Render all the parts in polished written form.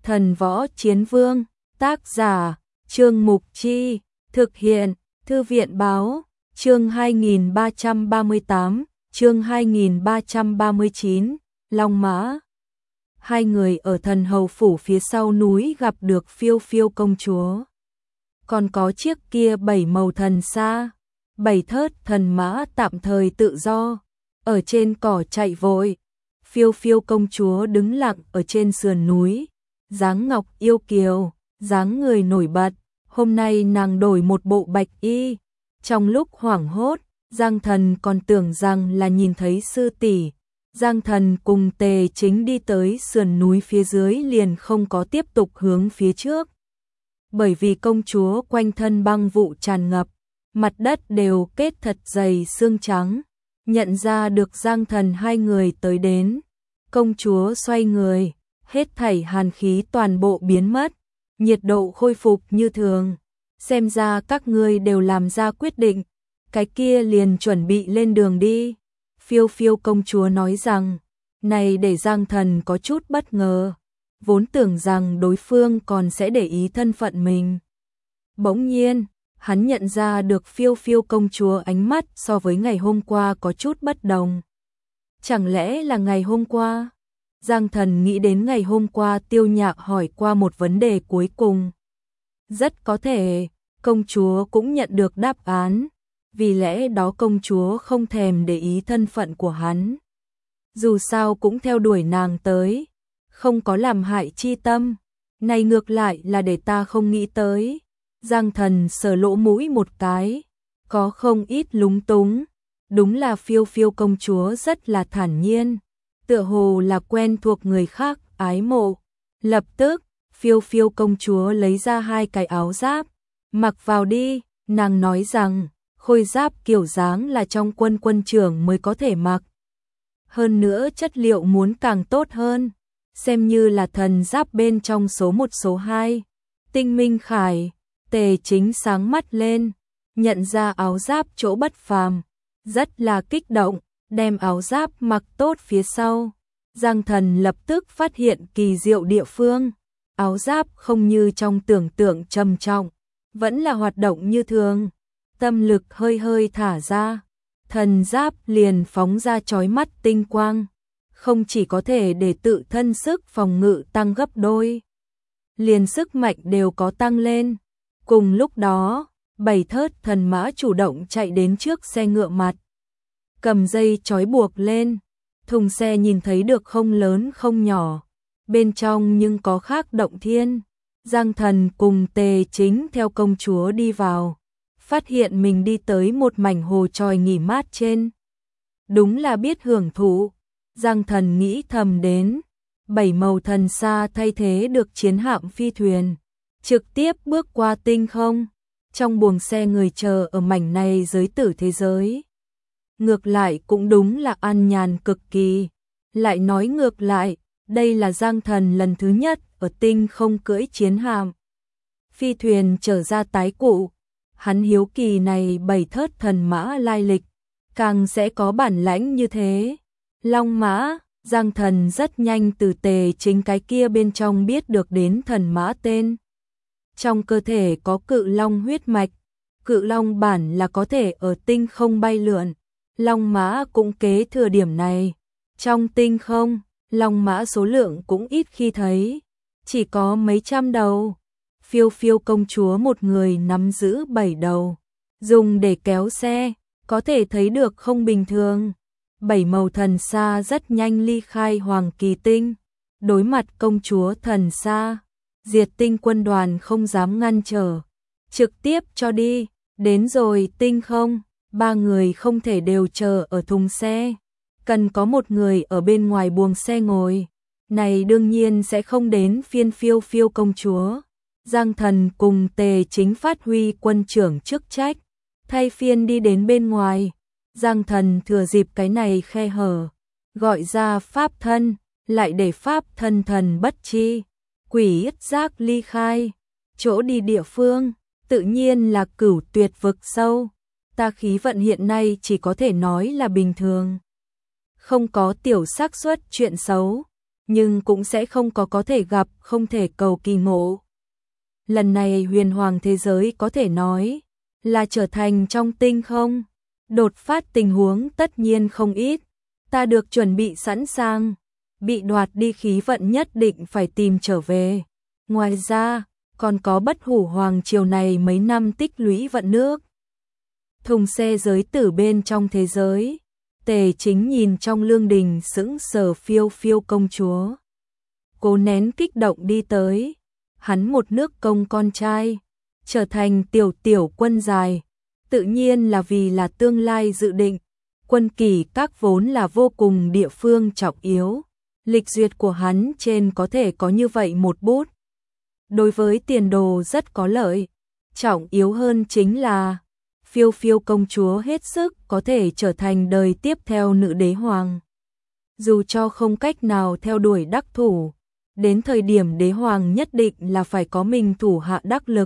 Thần Võ Chiến Vương, tác giả, Trương Mục Chi, thực hiện, Thư viện Báo, chương 2338, chương 2339, Long Mã. Hai người ở Thần Hầu Phủ phía sau núi gặp được Phiêu Phiêu công chúa. Còn có chiếc kia 7 màu thần xa, 7 thớt thần mã tạm thời tự do, ở trên cỏ chạy vội. Phiêu Phiêu công chúa đứng lặng ở trên sườn núi, dáng ngọc yêu kiều, dáng người nổi bật. Hôm nay nàng đổi một bộ bạch y. Trong lúc hoảng hốt, Giang Thần còn tưởng rằng là nhìn thấy sư tỷ. Giang Thần cùng Tề Chính đi tới sườn núi phía dưới liền không có tiếp tục hướng phía trước. Bởi vì công chúa quanh thân băng vụ tràn ngập, mặt đất đều kết thật dày xương trắng. Nhận ra được Giang Thần hai người tới đến, công chúa xoay người, hết thảy hàn khí toàn bộ biến mất, nhiệt độ khôi phục như thường. Xem ra các ngươi đều làm ra quyết định, cái kia liền chuẩn bị lên đường đi. Phiêu Phiêu công chúa nói rằng, này để Giang Thần có chút bất ngờ, vốn tưởng rằng đối phương còn sẽ để ý thân phận mình. Bỗng nhiên, hắn nhận ra được Phiêu Phiêu công chúa ánh mắt so với ngày hôm qua có chút bất đồng. Chẳng lẽ là ngày hôm qua? Giang Thần nghĩ đến ngày hôm qua Tiêu Nhạc hỏi qua một vấn đề cuối cùng. Rất có thể, công chúa cũng nhận được đáp án, vì lẽ đó công chúa không thèm để ý thân phận của hắn. Dù sao cũng theo đuổi nàng tới, không có làm hại chi tâm, này ngược lại là để ta không nghĩ tới. Giang Thần sờ lỗ mũi một cái, có không ít lúng túng. Đúng là Phiêu Phiêu công chúa rất là thản nhiên, tựa hồ là quen thuộc người khác ái mộ. Lập tức, Phiêu Phiêu công chúa lấy ra 2 cái áo giáp, mặc vào đi. Nàng nói rằng, khôi giáp kiểu dáng là trong quân trưởng mới có thể mặc. Hơn nữa chất liệu muốn càng tốt hơn, xem như là thần giáp bên trong số 1 số 2. Tinh Minh Khải, Tề Chính sáng mắt lên, nhận ra áo giáp chỗ bất phàm, rất là kích động, đem áo giáp mặc tốt phía sau. Giang Thần lập tức phát hiện kỳ diệu địa phương, áo giáp không như trong tưởng tượng trầm trọng, vẫn là hoạt động như thường. Tâm lực hơi hơi thả ra, thần giáp liền phóng ra chói mắt tinh quang, không chỉ có thể để tự thân sức phòng ngự tăng gấp đôi, liền sức mạnh đều có tăng lên. Cùng lúc đó, 7 thớt thần mã chủ động chạy đến trước xe ngựa mặt, cầm dây trói buộc lên. Thùng xe nhìn thấy được không lớn không nhỏ, bên trong nhưng có khác động thiên. Giang Thần cùng Tề Chính theo công chúa đi vào, phát hiện mình đi tới một mảnh hồ tròi nghỉ mát trên. Đúng là biết hưởng thụ. Giang Thần nghĩ thầm đến, 7 màu thần xa thay thế được chiến hạm phi thuyền, trực tiếp bước qua tinh không. Trong buồng xe người chờ ở mảnh này giới tử thế giới, ngược lại cũng đúng là an nhàn cực kỳ. Lại nói ngược lại, đây là Giang Thần lần thứ nhất ở tinh không cưỡi chiến hạm phi thuyền trở ra tái cụ. Hắn hiếu kỳ này 7 thớt thần mã lai lịch, càng sẽ có bản lãnh như thế. Long mã, Giang Thần rất nhanh từ Tề Chính cái kia bên trong biết được đến thần mã tên. Trong cơ thể có cự long huyết mạch, cự long bản là có thể ở tinh không bay lượn. Long mã cũng kế thừa điểm này. Trong tinh không, long mã số lượng cũng ít khi thấy, chỉ có mấy trăm đầu. Phiêu Phiêu công chúa một người nắm giữ 7 đầu, dùng để kéo xe, có thể thấy được không bình thường. 7 màu thần xa rất nhanh ly khai Hoàng Kỳ Tinh, đối mặt công chúa thần xa, Diệt Tinh quân đoàn không dám ngăn trở, trực tiếp cho đi. Đến rồi tinh không, 3 người không thể đều chờ ở thùng xe, cần có một người ở bên ngoài buồng xe ngồi. Này đương nhiên sẽ không đến phiên Phiêu Phiêu công chúa. Giang Thần cùng Tề Chính phát huy quân trưởng chức trách, thay phiên đi đến bên ngoài. Giang Thần thừa dịp cái này khe hở, gọi ra pháp thân, lại để pháp thân thần bất chi, quỷ ất giác ly khai. Chỗ đi địa phương, tự nhiên là Cửu Tuyệt vực sâu. Ta khí vận hiện nay chỉ có thể nói là bình thường, không có tiểu xác suất chuyện xấu. nhưng cũng sẽ không có thể gặp, không thể cầu kỳ ngộ. Lần này huyền hoàng thế giới có thể nói là trở thành trong tinh không. Đột phát tình huống tất nhiên không ít, ta được chuẩn bị sẵn sàng, bị đoạt đi khí vận nhất định phải tìm trở về. Ngoài ra, còn có Bất Hủ Hoàng triều này mấy năm tích lũy vận nước. Thùng xe giới tử bên trong thế giới, Tề Chính nhìn trong lương đình sững sờ Phiêu Phiêu công chúa. Cố nén kích động đi tới, hắn một nước công con trai, trở thành tiểu quân dài, tự nhiên là vì là tương lai dự định. Quân kỷ các vốn là vô cùng địa phương trọng yếu, lịch duyệt của hắn trên có thể có như vậy một bút. Đối với tiền đồ rất có lợi, trọng yếu hơn chính là Phiêu Phiêu công chúa hết sức có thể trở thành đời tiếp theo nữ đế hoàng. Dù cho không cách nào theo đuổi đắc thủ, đến thời điểm đế hoàng nhất định là phải có mình thủ hạ đắc lực.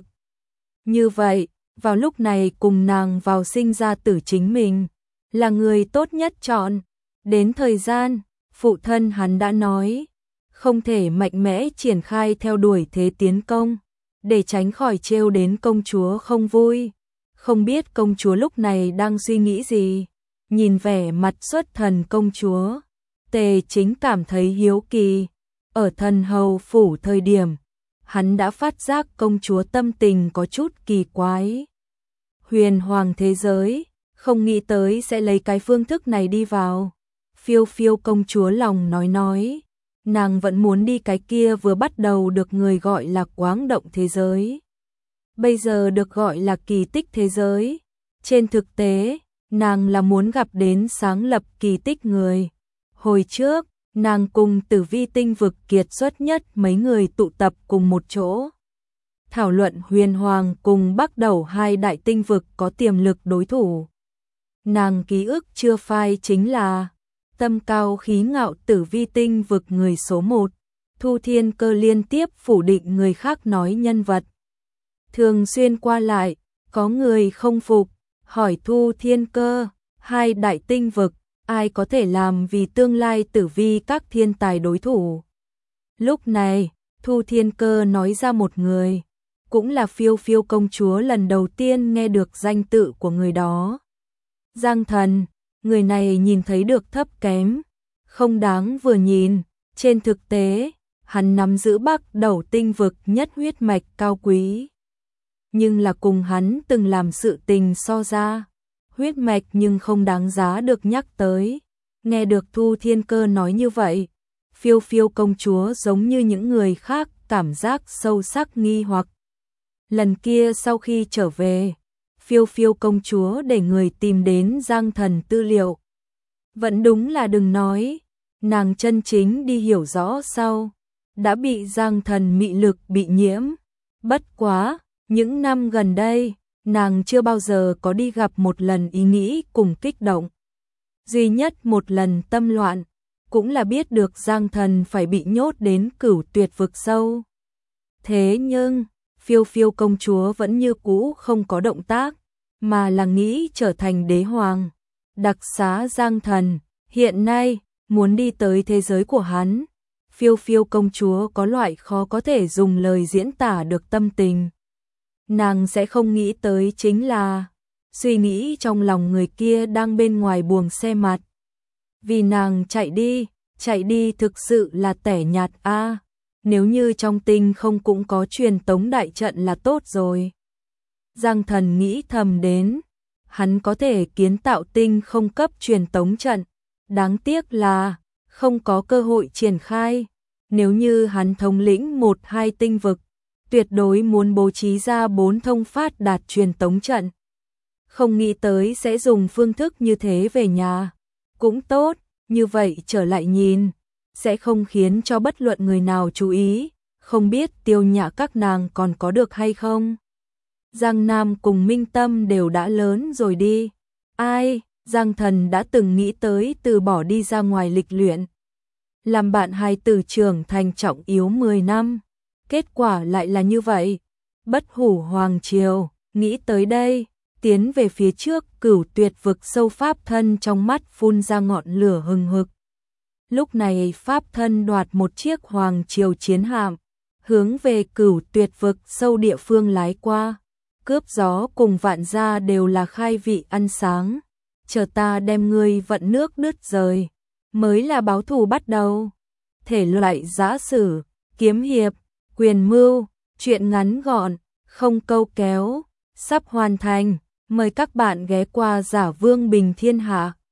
Như vậy, vào lúc này cùng nàng vào sinh ra tử chính mình, là người tốt nhất chọn. Đến thời gian, phụ thân hắn đã nói, không thể mạnh mẽ triển khai theo đuổi thế tiến công, để tránh khỏi trêu đến công chúa không vui. Không biết công chúa lúc này đang suy nghĩ gì, nhìn vẻ mặt xuất thần công chúa, Tề Chính cảm thấy hiếu kỳ. Ở Thần Hầu phủ thời điểm, hắn đã phát giác công chúa tâm tình có chút kỳ quái. Huyền hoàng thế giới, không nghĩ tới sẽ lấy cái phương thức này đi vào. Phiêu Phiêu công chúa lòng nói, nàng vẫn muốn đi cái kia vừa bắt đầu được người gọi là Quáng Động thế giới, bây giờ được gọi là Kỳ Tích thế giới. Trên thực tế, nàng là muốn gặp đến sáng lập kỳ tích người. Hồi trước, nàng cùng Tử Vi tinh vực kiệt xuất nhất mấy người tụ tập cùng một chỗ, thảo luận huyền hoàng cùng Bắc Đầu hai đại tinh vực có tiềm lực đối thủ. Nàng ký ức chưa phai chính là tâm cao khí ngạo Tử Vi tinh vực người số 1, Thu Thiên Cơ liên tiếp phủ định người khác nói nhân vật. Thường xuyên qua lại, có người không phục, hỏi Thu Thiên Cơ, hai đại tinh vực, ai có thể làm vì tương lai Tử Vi các thiên tài đối thủ. Lúc này, Thu Thiên Cơ nói ra một người, cũng là Phiêu Phiêu công chúa lần đầu tiên nghe được danh tự của người đó. Giang Thần, người này nhìn thấy được thấp kém, không đáng vừa nhìn, trên thực tế, hắn nắm giữ Bắc Đầu tinh vực nhất huyết mạch cao quý. Nhưng là cùng hắn từng làm sự tình so ra, huyết mạch nhưng không đáng giá được nhắc tới. Nghe được Thu Thiên Cơ nói như vậy, Phiêu Phiêu công chúa giống như những người khác cảm giác sâu sắc nghi hoặc. Lần kia sau khi trở về, Phiêu Phiêu công chúa để người tìm đến Giang Thần tư liệu. Vẫn đúng là đừng nói, nàng chân chính đi hiểu rõ sau, đã bị Giang Thần mị lực bị nhiễm. Bất quá, những năm gần đây, nàng chưa bao giờ có đi gặp một lần ý nghĩ cùng kích động. Duy nhất một lần tâm loạn, cũng là biết được Giang Thần phải bị nhốt đến Cửu Tuyệt vực sâu. Thế nhưng, Phiêu Phiêu công chúa vẫn như cũ không có động tác, mà là nghĩ trở thành đế hoàng. Đặc xá Giang Thần, hiện nay, muốn đi tới thế giới của hắn. Phiêu Phiêu công chúa có loại khó có thể dùng lời diễn tả được tâm tình. Nàng sẽ không nghĩ tới chính là suy nghĩ trong lòng người kia đang bên ngoài buồng xe mặt. Vì nàng chạy đi thực sự là tẻ nhạt a. Nếu như trong tinh không cũng có truyền tống đại trận là tốt rồi. Giang Thần nghĩ thầm đến, hắn có thể kiến tạo tinh không cấp truyền tống trận, đáng tiếc là không có cơ hội triển khai. Nếu như hắn thống lĩnh 1-2 tinh vực, tuyệt đối muốn bố trí ra 4 thông phát đạt truyền tống trận. Không nghĩ tới sẽ dùng phương thức như thế về nhà. Cũng tốt, như vậy trở lại nhìn, sẽ không khiến cho bất luận người nào chú ý, không biết Tiêu Nhã các nàng còn có được hay không. Giang Nam cùng Minh Tâm đều đã lớn rồi đi. Ai, Giang Thần đã từng nghĩ tới từ bỏ đi ra ngoài lịch luyện. Làm bạn hài tử trưởng thành trọng yếu 10 năm. Kết quả lại là như vậy. Bất Hủ Hoàng triều, nghĩ tới đây, tiến về phía trước Cửu Tuyệt vực sâu pháp thân trong mắt phun ra ngọn lửa hừng hực. Lúc này pháp thân đoạt một chiếc hoàng triều chiến hạm, hướng về Cửu Tuyệt vực sâu địa phương lái qua. Cướp gió cùng Vạn gia đều là khai vị ăn sáng, chờ ta đem ngươi vận nước đứt rời, mới là báo thù bắt đầu. Thể loại giã sử, kiếm hiệp, quyền mưu, truyện ngắn gọn, không câu kéo, sắp hoàn thành. Mời các bạn ghé qua Giả Vương Bình Thiên Hạ.